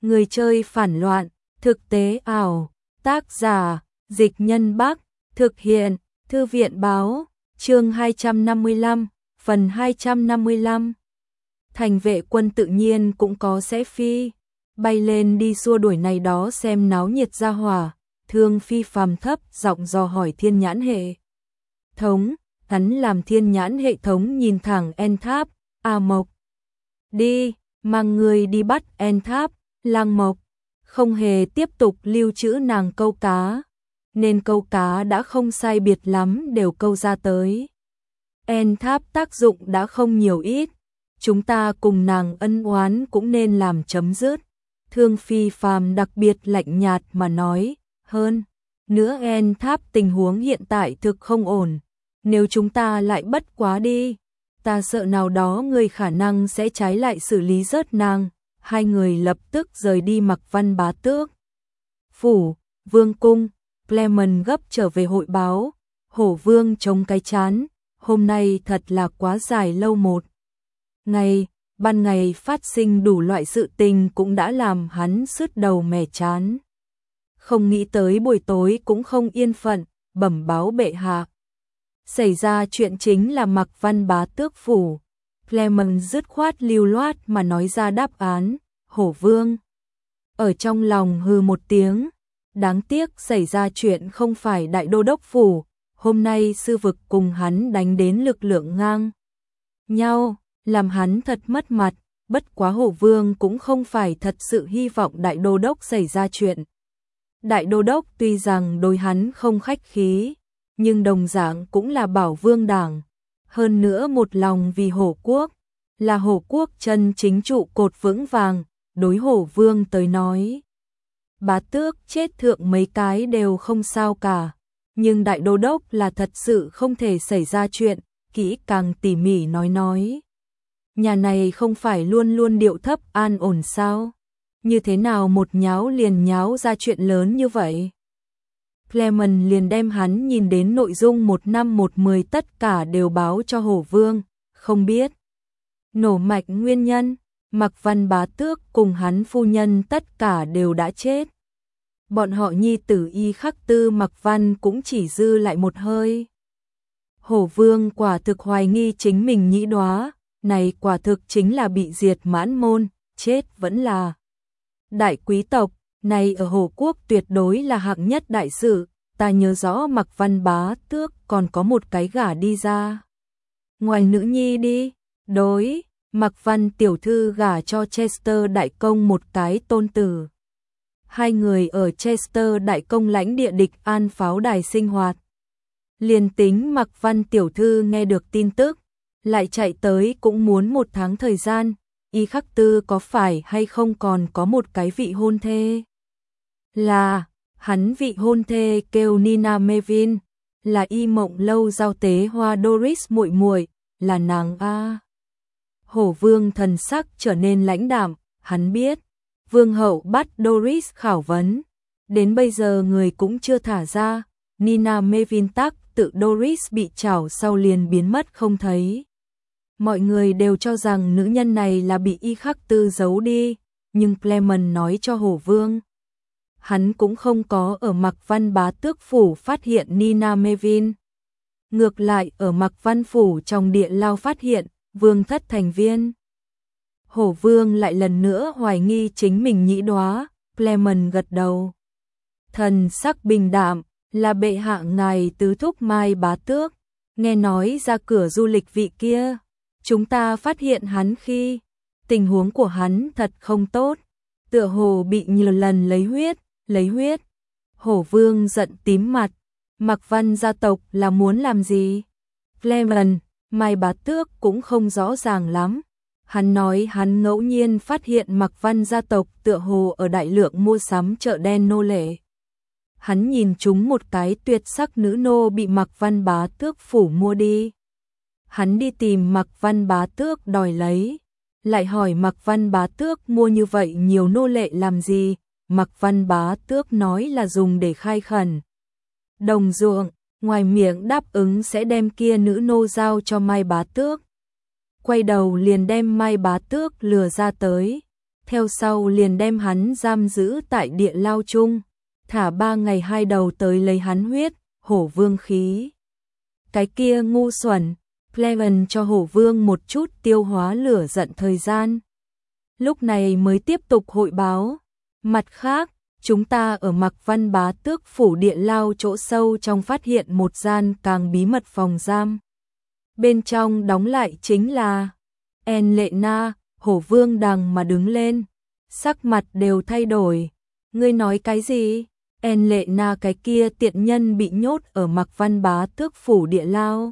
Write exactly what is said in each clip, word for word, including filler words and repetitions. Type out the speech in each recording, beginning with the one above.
Người chơi phản loạn, thực tế ảo, tác giả, Dịch Nhân Bắc, thực hiện, Thư viện báo, chương hai trăm năm mươi lăm, phần hai trăm năm mươi lăm. Thành vệ quân tự nhiên cũng có sẽ phi, bay lên đi xua đuổi này đó xem náo nhiệt ra hỏa, Thương Phi phàm thấp giọng dò hỏi thiên nhãn hệ thống, hắn làm thiên nhãn hệ thống nhìn thẳng En Tháp, A Mộc. Đi, mang người đi bắt En Tháp, Lang Mộc, không hề tiếp tục lưu trữ nàng câu cá, nên câu cá đã không sai biệt lắm đều câu ra tới. En Tháp tác dụng đã không nhiều ít, chúng ta cùng nàng ân oán cũng nên làm chấm dứt. Thương Phi phàm đặc biệt lạnh nhạt mà nói, hơn nữa En Tháp tình huống hiện tại thực không ổn, nếu chúng ta lại bất quá đi, ta sợ nào đó người khả năng sẽ trái lại xử lý rớt nàng. Hai người lập tức rời đi Mạc Văn Bá Tước phủ, vương cung. Clement gấp trở về hội báo, Hổ Vương chống cái chán, hôm nay thật là quá dài lâu một ngày, ban ngày phát sinh đủ loại sự tình cũng đã làm hắn sứt đầu mẻ chán. Không nghĩ tới buổi tối cũng không yên phận, bẩm báo bệ hạ. Xảy ra chuyện chính là Mạc Văn Bá Tước phủ. Clement dứt khoát lưu loát mà nói ra đáp án, Hổ Vương ở trong lòng hừ một tiếng, đáng tiếc xảy ra chuyện không phải đại đô đốc phủ, hôm nay sư vực cùng hắn đánh đến lực lượng ngang nhau, làm hắn thật mất mặt, bất quá Hổ Vương cũng không phải thật sự hy vọng đại đô đốc xảy ra chuyện. Đại đô đốc tuy rằng đối hắn không khách khí, nhưng đồng dạng cũng là bảo vương đảng, hơn nữa một lòng vì Hổ quốc, là Hổ quốc chân chính trụ cột vững vàng, đối Hổ Vương tới nói. Bá tước chết thượng mấy cái đều không sao cả, nhưng đại đô đốc là thật sự không thể xảy ra chuyện, kỹ càng tỉ mỉ nói nói. Nhà này không phải luôn luôn điệu thấp an ổn sao? Như thế nào một nháo liền nháo ra chuyện lớn như vậy? Clement liền đem hắn nhìn đến nội dung một năm một mười tất cả đều báo cho Hổ Vương, không biết nổ mạch nguyên nhân, Mạc Văn Bá Tước cùng hắn phu nhân tất cả đều đã chết. Bọn họ nhi tử Y Khắc Tư Mạc Văn cũng chỉ dư lại một hơi. Hổ Vương quả thực hoài nghi chính mình nhĩ đóa, này quả thực chính là bị diệt mãn môn, chết vẫn là đại quý tộc, này ở Hổ quốc tuyệt đối là hạng nhất đại sự, ta nhớ rõ Mạc Văn Bá Tước còn có một cái gả đi ra. Ngoài nữ nhi đi, đối, Mạc Văn tiểu thư gả cho Chester đại công một cái tôn tử. Hai người ở Chester đại công lãnh địa địch an pháo đài sinh hoạt. Liền tính Mạc Văn tiểu thư nghe được tin tức, lại chạy tới cũng muốn một tháng thời gian, Y Khắc Tư có phải hay không còn có một cái vị hôn thê? Là, hắn vị hôn thê kêu Nina Mevin, là Y Mộng Lâu giao tế hoa Doris muội muội, là nàng a. Hổ Vương thần sắc trở nên lãnh đạm, hắn biết, Vương hậu bắt Doris khảo vấn, đến bây giờ người cũng chưa thả ra, Nina Mevin tác tự Doris bị trảo sau liền biến mất không thấy. Mọi người đều cho rằng nữ nhân này là bị Y Khắc Tư giấu đi, nhưng Clement nói cho Hổ Vương, hắn cũng không có ở Mạc Văn Bá Tước phủ phát hiện Nina Mevin. Ngược lại ở Mạc Văn phủ trong địa lao phát hiện Vương thất thành viên. Hổ Vương lại lần nữa hoài nghi chính mình nhĩ đóa, Clement gật đầu. Thần sắc bình đạm, là bệ hạ ngài tứ thúc Mai Bá Tước, nghe nói ra cửa du lịch vị kia, chúng ta phát hiện hắn khi tình huống của hắn thật không tốt, tựa hồ bị nhiều lần lấy huyết, lấy huyết. Hổ Vương giận tím mặt, Mạc Văn gia tộc là muốn làm gì? Clement, Mai Bá Tước cũng không rõ ràng lắm. Hắn nói hắn ngẫu nhiên phát hiện Mạc Văn gia tộc tựa hồ ở đại lượng mua sắm chợ đen nô lệ. Hắn nhìn chúng một cái tuyệt sắc nữ nô bị Mạc Văn Bá Tước phủ mua đi. Hắn đi tìm Mạc Văn Bá Tước đòi lấy, lại hỏi Mạc Văn Bá Tước mua như vậy nhiều nô lệ làm gì? Mạc Văn Bá Tước nói là dùng để khai khẩn đồng ruộng, ngoài miệng đáp ứng sẽ đem kia nữ nô giao cho Mai Bá Tước. Quay đầu liền đem Mai Bá Tước lừa ra tới. theo sau liền đem hắn giam giữ tại địa lao chung, thả ba ngày hai đầu tới lấy hắn huyết, hổ vương khí. Cái kia ngu xuẩn, Clement cho hổ vương một chút tiêu hóa lửa giận thời gian. Lúc này mới tiếp tục hội báo. Mặt khác, chúng ta ở Mạc Văn Bá Tước phủ địa lao chỗ sâu trong phát hiện một gian càng bí mật phòng giam. Bên trong đóng lại chính là En Lệ Na. Hổ vương đằng mà đứng lên, sắc mặt đều thay đổi. Ngươi nói cái gì? En Lệ Na cái kia tiện nhân bị nhốt ở Mạc Văn Bá Tước phủ địa lao.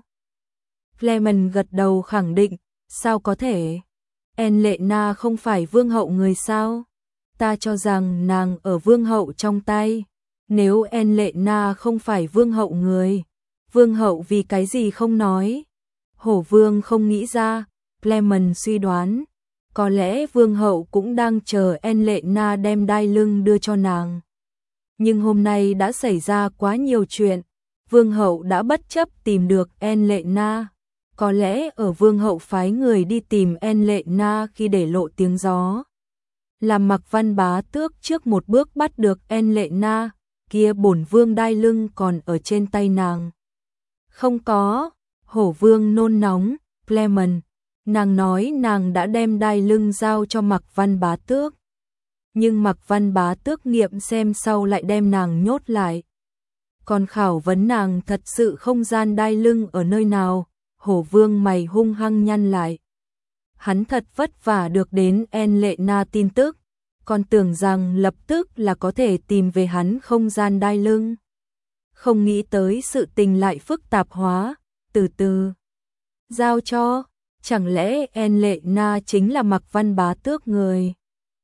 Clement gật đầu khẳng định, sao có thể? En Lệ Na không phải vương hậu người sao? Ta cho rằng nàng ở vương hậu trong tay. Nếu En Lệ Na không phải vương hậu người, vương hậu vì cái gì không nói? Hổ vương không nghĩ ra, Clement suy đoán. Có lẽ vương hậu cũng đang chờ En Lệ Na đem đai lưng đưa cho nàng. Nhưng hôm nay đã xảy ra quá nhiều chuyện, vương hậu đã bất chấp tìm được En Lệ Na. Có lẽ ở vương hậu phái người đi tìm En Lệ Na khi để lộ tiếng gió. Làm Mạc Văn Bá Tước trước một bước bắt được En Lệ Na, kia bổn vương đai lưng còn ở trên tay nàng. Không có, hổ vương nôn nóng, Clement. Nàng nói nàng đã đem đai lưng giao cho Mạc Văn Bá Tước. Nhưng Mạc Văn Bá Tước nghiệm xem sau lại đem nàng nhốt lại. Còn khảo vấn nàng thật sự không gian đai lưng ở nơi nào, hổ vương mày hung hăng nhăn lại. Hắn thật vất vả được đến En Lệ Na tin tức, còn tưởng rằng lập tức là có thể tìm về hắn không gian đai lưng. Không nghĩ tới sự tình lại phức tạp hóa, từ từ. Giao cho, chẳng lẽ En Lệ Na chính là Mạc Văn Bá Tước người?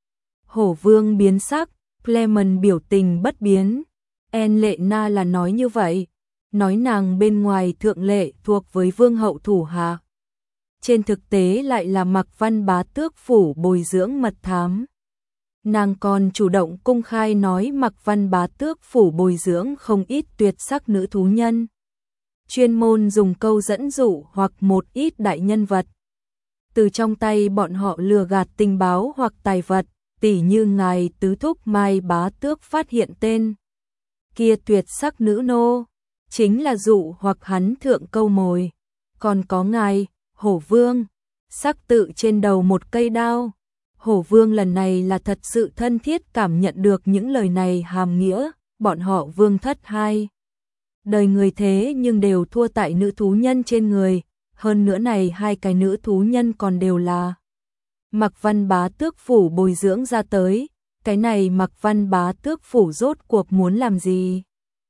Hổ vương biến sắc, Clement biểu tình bất biến. En Lệ Na là nói như vậy, nói nàng bên ngoài thượng lệ thuộc với vương hậu thủ hạ. Trên thực tế lại là Mạc Văn Bá Tước phủ bồi dưỡng mật thám. Nàng còn chủ động công khai nói Mạc Văn Bá Tước phủ bồi dưỡng không ít tuyệt sắc nữ thú nhân. Chuyên môn dùng câu dẫn dụ hoặc một ít đại nhân vật. Từ trong tay bọn họ lừa gạt tình báo hoặc tài vật, tỉ như ngài tứ thúc Mai Bá Tước phát hiện tên. Kia tuyệt sắc nữ nô, chính là dụ hoặc hắn thượng câu mồi. Còn có ngài, hổ vương, sắc tự trên đầu một cây đao. Hổ vương lần này là thật sự thân thiết cảm nhận được những lời này hàm nghĩa, bọn họ vương thất hai. Đời người thế nhưng đều thua tại nữ thú nhân trên người, hơn nữa này hai cái nữ thú nhân còn đều là Mạc Văn Bá Tước phủ bồi dưỡng ra tới, cái này Mạc Văn Bá Tước phủ rốt cuộc muốn làm gì?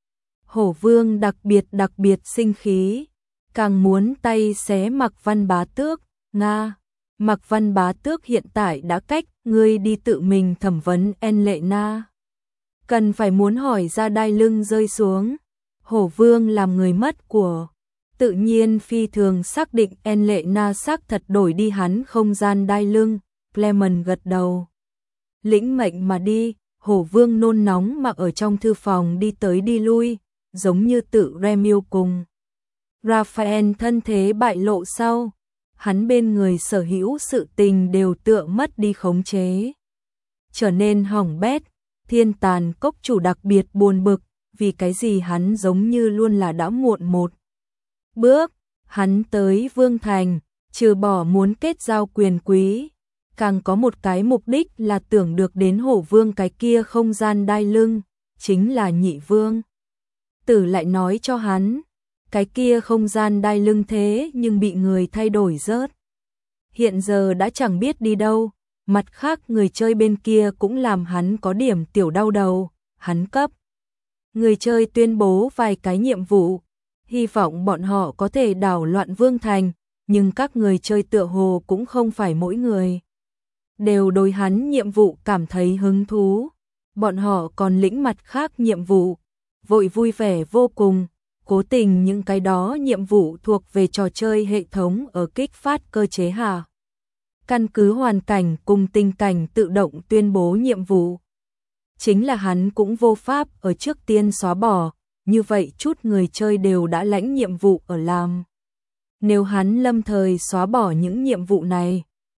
Hổ vương đặc biệt đặc biệt sinh khí, càng muốn tay xé Mạc Văn Bá Tước, Nga. Mạc Văn Bá Tước hiện tại đã cách ngươi đi tự mình thẩm vấn En Lệ Na. Cần phải muốn hỏi ra đai lưng rơi xuống. Hổ vương làm người mất của. Tự nhiên phi thường xác định En Lệ Na xác thật đổi đi hắn không gian đai lưng. Clement gật đầu. Lĩnh mệnh mà đi, hổ vương nôn nóng mà ở trong thư phòng đi tới đi lui, giống như tự Remiu cùng Raphael thân thế bại lộ sau. Hắn bên người sở hữu sự tình đều tựa mất đi khống chế. Trở nên hỏng bét, thiên tàn cốc chủ đặc biệt buồn bực, vì cái gì hắn giống như luôn là đã muộn một bước. Hắn tới Vương Thành, trừ bỏ muốn kết giao quyền quý, càng có một cái mục đích là tưởng được đến hổ vương cái kia không gian đai lưng, chính là nhị vương. Tử lại nói cho hắn, cái kia không gian đai lưng thế nhưng bị người thay đổi rớt. Hiện giờ đã chẳng biết đi đâu, mặt khác người chơi bên kia cũng làm hắn có điểm tiểu đau đầu, hắn cấp. Người chơi tuyên bố vài cái nhiệm vụ, hy vọng bọn họ có thể đảo loạn Vương Thành, nhưng các người chơi tựa hồ cũng không phải mỗi người đều đối hắn nhiệm vụ cảm thấy hứng thú. Bọn họ còn lĩnh mặt khác nhiệm vụ, vội vui vẻ vô cùng. Cố tình những cái đó nhiệm vụ thuộc về trò chơi hệ thống ở kích phát cơ chế hạ. Căn cứ hoàn cảnh cùng tình cảnh tự động tuyên bố nhiệm vụ. Chính là hắn cũng vô pháp ở trước tiên xóa bỏ, như vậy chút người chơi đều đã lãnh nhiệm vụ ở làm. Nếu hắn lâm thời xóa bỏ những nhiệm vụ này,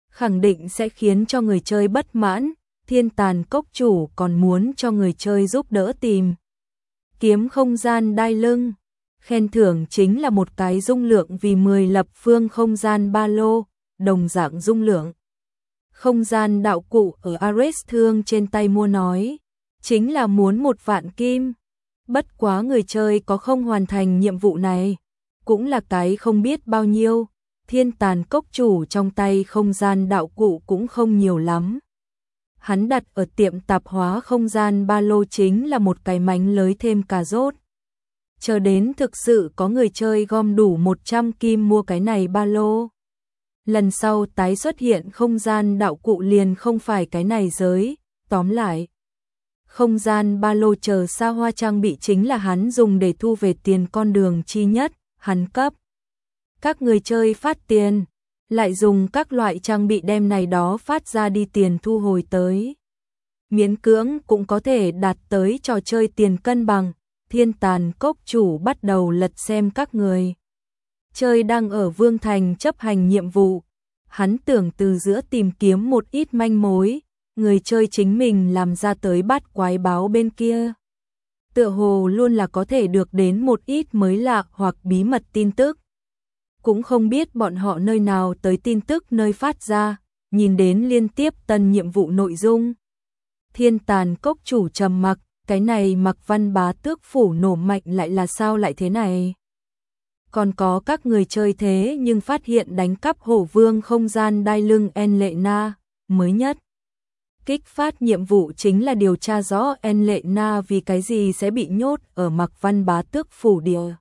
khẳng định sẽ khiến cho người chơi bất mãn, Thiên Tàn Cốc chủ còn muốn cho người chơi giúp đỡ tìm kiếm không gian đai lưng. Khen thưởng chính là một cái dung lượng vì mười lập phương không gian ba lô, đồng dạng dung lượng. Không gian đạo cụ ở Ares Thương trên tay mua nói, chính là muốn một vạn kim. Bất quá người chơi có không hoàn thành nhiệm vụ này, cũng là cái không biết bao nhiêu. Thiên Tàn Cốc chủ trong tay không gian đạo cụ cũng không nhiều lắm. Hắn đặt ở tiệm tạp hóa không gian ba lô chính là một cái mánh lới thêm cà rốt. Chờ đến thực sự có người chơi gom đủ một trăm kim mua cái này ba lô. Lần sau tái xuất hiện không gian đạo cụ liền không phải cái này giới, tóm lại. Không gian ba lô chờ xa hoa trang bị chính là hắn dùng để thu về tiền con đường chi nhất, hắn cấp. Các người chơi phát tiền, lại dùng các loại trang bị đem này đó phát ra đi tiền thu hồi tới. Miễn cưỡng cũng có thể đạt tới trò chơi tiền cân bằng. Thiên Tàn Cốc chủ bắt đầu lật xem các người chơi đang ở Vương Thành chấp hành nhiệm vụ. Hắn tưởng từ giữa tìm kiếm một ít manh mối, người chơi chính mình làm ra tới bát quái báo bên kia. Tựa hồ luôn là có thể được đến một ít mới lạ hoặc bí mật tin tức. Cũng không biết bọn họ nơi nào tới tin tức nơi phát ra, nhìn đến liên tiếp tân nhiệm vụ nội dung. Thiên Tàn Cốc chủ trầm mặc, cái này Mặc Văn Bá Tước phủ nổ mạnh lại là sao lại thế này? Còn có các người chơi thế nhưng phát hiện đánh cắp hổ vương không gian đai lưng En Lệ Na, mới nhất. Kích phát nhiệm vụ chính là điều tra rõ En Lệ Na vì cái gì sẽ bị nhốt ở Mặc Văn Bá Tước phủ địa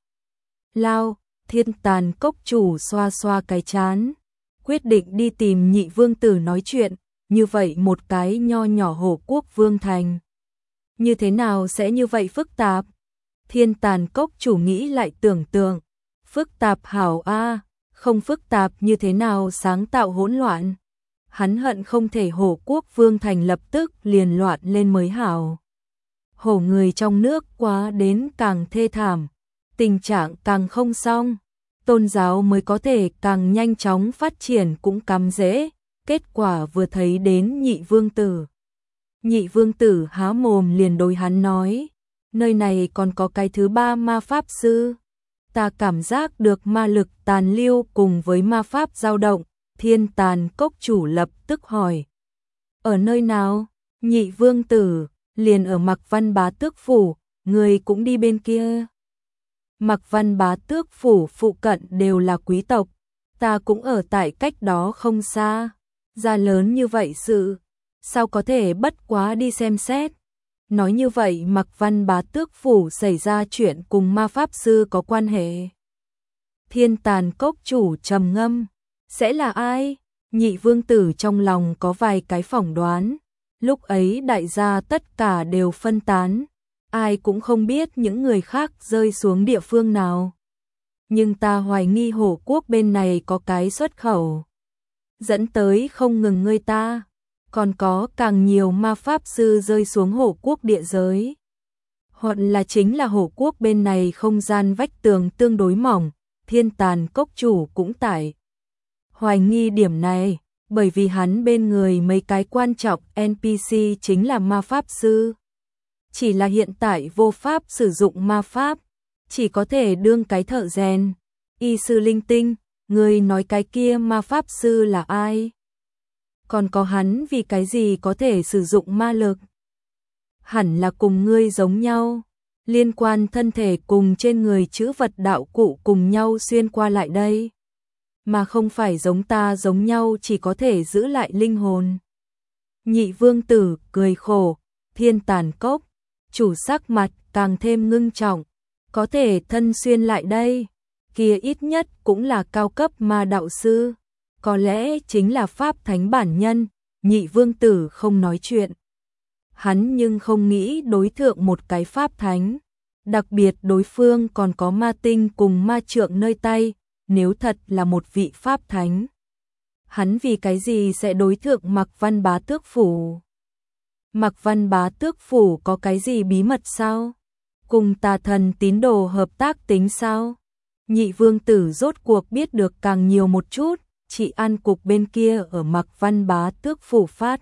lao. Thiên Tàn Cốc chủ xoa xoa cái chán, quyết định đi tìm Nhị Vương tử nói chuyện, như vậy một cái nho nhỏ hổ quốc Vương Thành. Như thế nào sẽ như vậy phức tạp? Thiên Tàn Cốc chủ nghĩ lại tưởng tượng, phức tạp hảo a, không phức tạp như thế nào sáng tạo hỗn loạn. Hắn hận không thể hổ quốc Vương Thành lập tức liền loạn lên mới hảo. Hổ người trong nước quá đến càng thê thảm, tình trạng càng không xong, tôn giáo mới có thể càng nhanh chóng phát triển cũng cắm dễ, kết quả vừa thấy đến Nhị Vương tử. Nhị Vương tử há mồm liền đối hắn nói, nơi này còn có cái thứ ba ma pháp sư. Ta cảm giác được ma lực tàn lưu cùng với ma pháp dao động. Thiên Tàn Cốc chủ lập tức hỏi, ở nơi nào? Nhị Vương tử, liền ở Mặc Văn Bá Tước phủ, người cũng đi bên kia. Mặc Văn Bá Tước phủ phụ cận đều là quý tộc, ta cũng ở tại cách đó không xa. Ra lớn như vậy sự, sao có thể bất quá đi xem xét. Nói như vậy Mặc Văn Bá Tước phủ xảy ra chuyện cùng ma pháp sư có quan hệ. Thiên Tàn Cốc chủ trầm ngâm, sẽ là ai? Nhị Vương tử trong lòng có vài cái phỏng đoán. Lúc ấy đại gia tất cả đều phân tán, ai cũng không biết những người khác rơi xuống địa phương nào. Nhưng ta hoài nghi hổ quốc bên này có cái xuất khẩu, dẫn tới không ngừng người ta, còn có càng nhiều ma pháp sư rơi xuống hổ quốc địa giới. Hoặc là chính là hổ quốc bên này không gian vách tường tương đối mỏng. Thiên Tàn Cốc chủ cũng tải hoài nghi điểm này, bởi vì hắn bên người mấy cái quan trọng en pê xê chính là ma pháp sư. Chỉ là hiện tại vô pháp sử dụng ma pháp, chỉ có thể đương cái thợ rèn. Y sư linh tinh, người nói cái kia ma pháp sư là ai? Còn có hắn vì cái gì có thể sử dụng ma lực? Hẳn là cùng ngươi giống nhau, liên quan thân thể cùng trên người chữ vật đạo cụ cùng nhau xuyên qua lại đây, mà không phải giống ta giống nhau chỉ có thể giữ lại linh hồn. Nhị Vương tử cười khổ, Thiên Tàn Cốc chủ sắc mặt càng thêm ngưng trọng, có thể thân xuyên lại đây, kia ít nhất cũng là cao cấp ma đạo sư, có lẽ chính là pháp thánh bản nhân. Nhị Vương tử không nói chuyện. Hắn nhưng không nghĩ đối thượng một cái pháp thánh, đặc biệt đối phương còn có ma tinh cùng ma trượng nơi tay, nếu thật là một vị pháp thánh. Hắn vì cái gì sẽ đối thượng Mặc Văn Bá Tước phủ? Mặc Văn Bá Tước phủ có cái gì bí mật sao? Cùng tà thần tín đồ hợp tác tính sao? Nhị Vương tử rốt cuộc biết được càng nhiều một chút, trị an cục bên kia ở Mạc Văn Bá Tước phủ phát.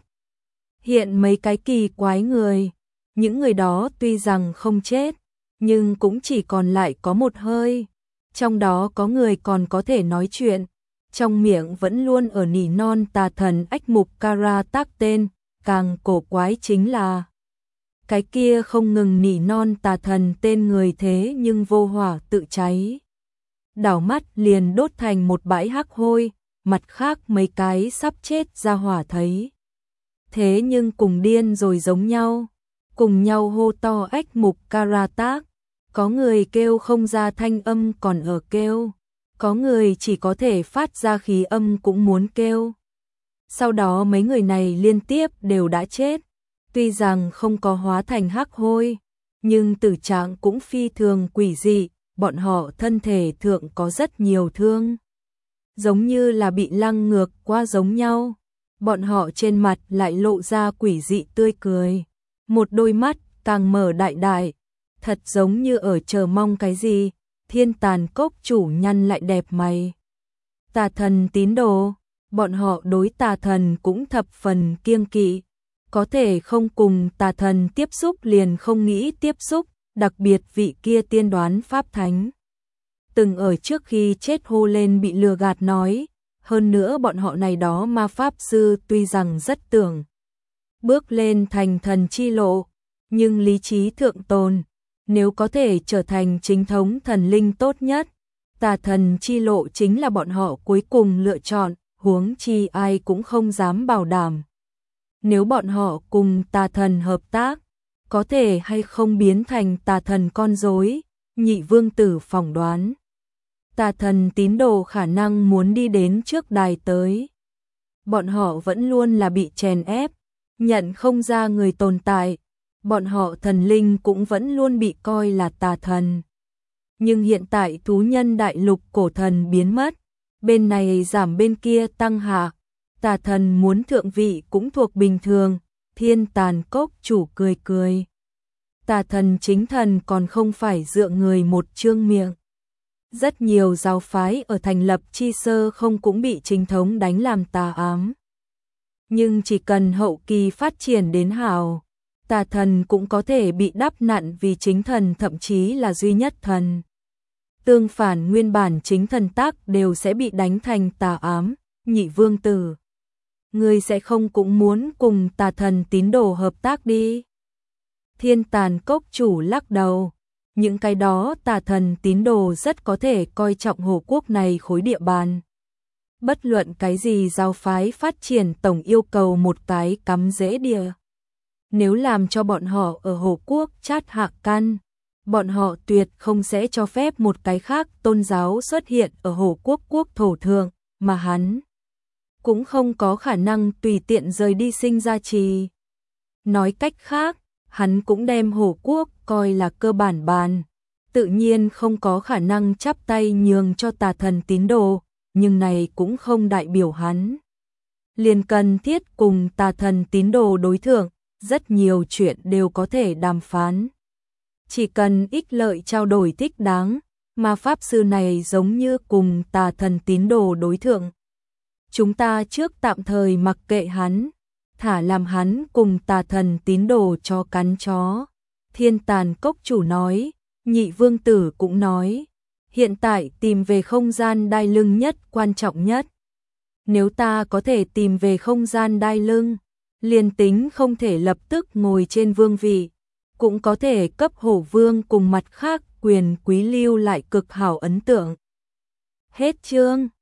Hiện mấy cái kỳ quái người, những người đó tuy rằng không chết, nhưng cũng chỉ còn lại có một hơi. Trong đó có người còn có thể nói chuyện, trong miệng vẫn luôn ở nỉ non tà thần ách mục Kara tác tên, càng cổ quái chính là cái kia không ngừng nỉ non tà thần tên người thế nhưng vô hỏa tự cháy. Đảo mắt liền đốt thành một bãi hắc hôi, mặt khác mấy cái sắp chết ra hỏa thấy. Thế nhưng cùng điên rồi giống nhau, cùng nhau hô to ách mục Kara tác. Có người kêu không ra thanh âm còn ở kêu, có người chỉ có thể phát ra khí âm cũng muốn kêu. Sau đó mấy người này liên tiếp đều đã chết, tuy rằng không có hóa thành hắc hôi, nhưng tử trạng cũng phi thường quỷ dị, bọn họ thân thể thượng có rất nhiều thương. Giống như là bị lăng ngược qua giống nhau, bọn họ trên mặt lại lộ ra quỷ dị tươi cười, một đôi mắt càng mở đại đại. Thật giống như ở chờ mong cái gì, Thiên Tàn Cốc chủ nhăn lại đẹp mày. Tà thần tín đồ, bọn họ đối tà thần cũng thập phần kiêng kỵ, có thể không cùng tà thần tiếp xúc liền không nghĩ tiếp xúc, đặc biệt vị kia tiên đoán pháp thánh. Từng ở trước khi chết hô lên bị lừa gạt nói, hơn nữa bọn họ này đó ma pháp sư tuy rằng rất tưởng bước lên thành thần chi lộ, nhưng lý trí thượng tồn. Nếu có thể trở thành chính thống thần linh tốt nhất, tà thần chi lộ chính là bọn họ cuối cùng lựa chọn, huống chi ai cũng không dám bảo đảm. Nếu bọn họ cùng tà thần hợp tác, có thể hay không biến thành tà thần con rối, Nhị vương tử phỏng đoán. Tà thần tín đồ khả năng muốn đi đến trước đài tới. Bọn họ vẫn luôn là bị chèn ép, nhận không ra người tồn tại. Bọn họ thần linh cũng vẫn luôn bị coi là tà thần. Nhưng hiện tại thú nhân đại lục cổ thần biến mất, bên này giảm bên kia tăng hạ, tà thần muốn thượng vị cũng thuộc bình thường, Thiên Tàn Cốc chủ cười cười. Tà thần chính thần còn không phải dựa người một trương miệng. Rất nhiều giáo phái ở thành lập chi sơ không cũng bị chính thống đánh làm tà ám. Nhưng chỉ cần hậu kỳ phát triển đến hào, tà thần cũng có thể bị đắp nặn vì chính thần thậm chí là duy nhất thần. Tương phản nguyên bản chính thần tác đều sẽ bị đánh thành tà ám, Nhị vương tử. Ngươi sẽ không cũng muốn cùng tà thần tín đồ hợp tác đi. Thiên Tàn Cốc chủ lắc đầu. Những cái đó tà thần tín đồ rất có thể coi trọng hồ quốc này khối địa bàn. Bất luận cái gì giáo phái phát triển tổng yêu cầu một cái cắm rễ địa. Nếu làm cho bọn họ ở Hồ Quốc chát hạ căn, bọn họ tuyệt không sẽ cho phép một cái khác tôn giáo xuất hiện ở Hồ Quốc quốc thổ thượng, mà hắn cũng không có khả năng tùy tiện rời đi sinh ra trì. Nói cách khác, hắn cũng đem Hồ Quốc coi là cơ bản bàn, tự nhiên không có khả năng chắp tay nhường cho tà thần tín đồ, nhưng này cũng không đại biểu hắn liền cần thiết cùng tà thần tín đồ đối thượng. Rất nhiều chuyện đều có thể đàm phán. Chỉ cần ích lợi trao đổi thích đáng, mà pháp sư này giống như cùng tà thần tín đồ đối thượng. Chúng ta trước tạm thời mặc kệ hắn, thả làm hắn cùng tà thần tín đồ cho cắn chó. Thiên Tàn Cốc chủ nói, Nhị vương tử cũng nói, hiện tại tìm về không gian đai lưng nhất quan trọng nhất. Nếu ta có thể tìm về không gian đai lưng, liền tính không thể lập tức ngồi trên vương vị, cũng có thể cấp hổ vương cùng mặt khác quyền quý lưu lại cực hảo ấn tượng. Hết chương.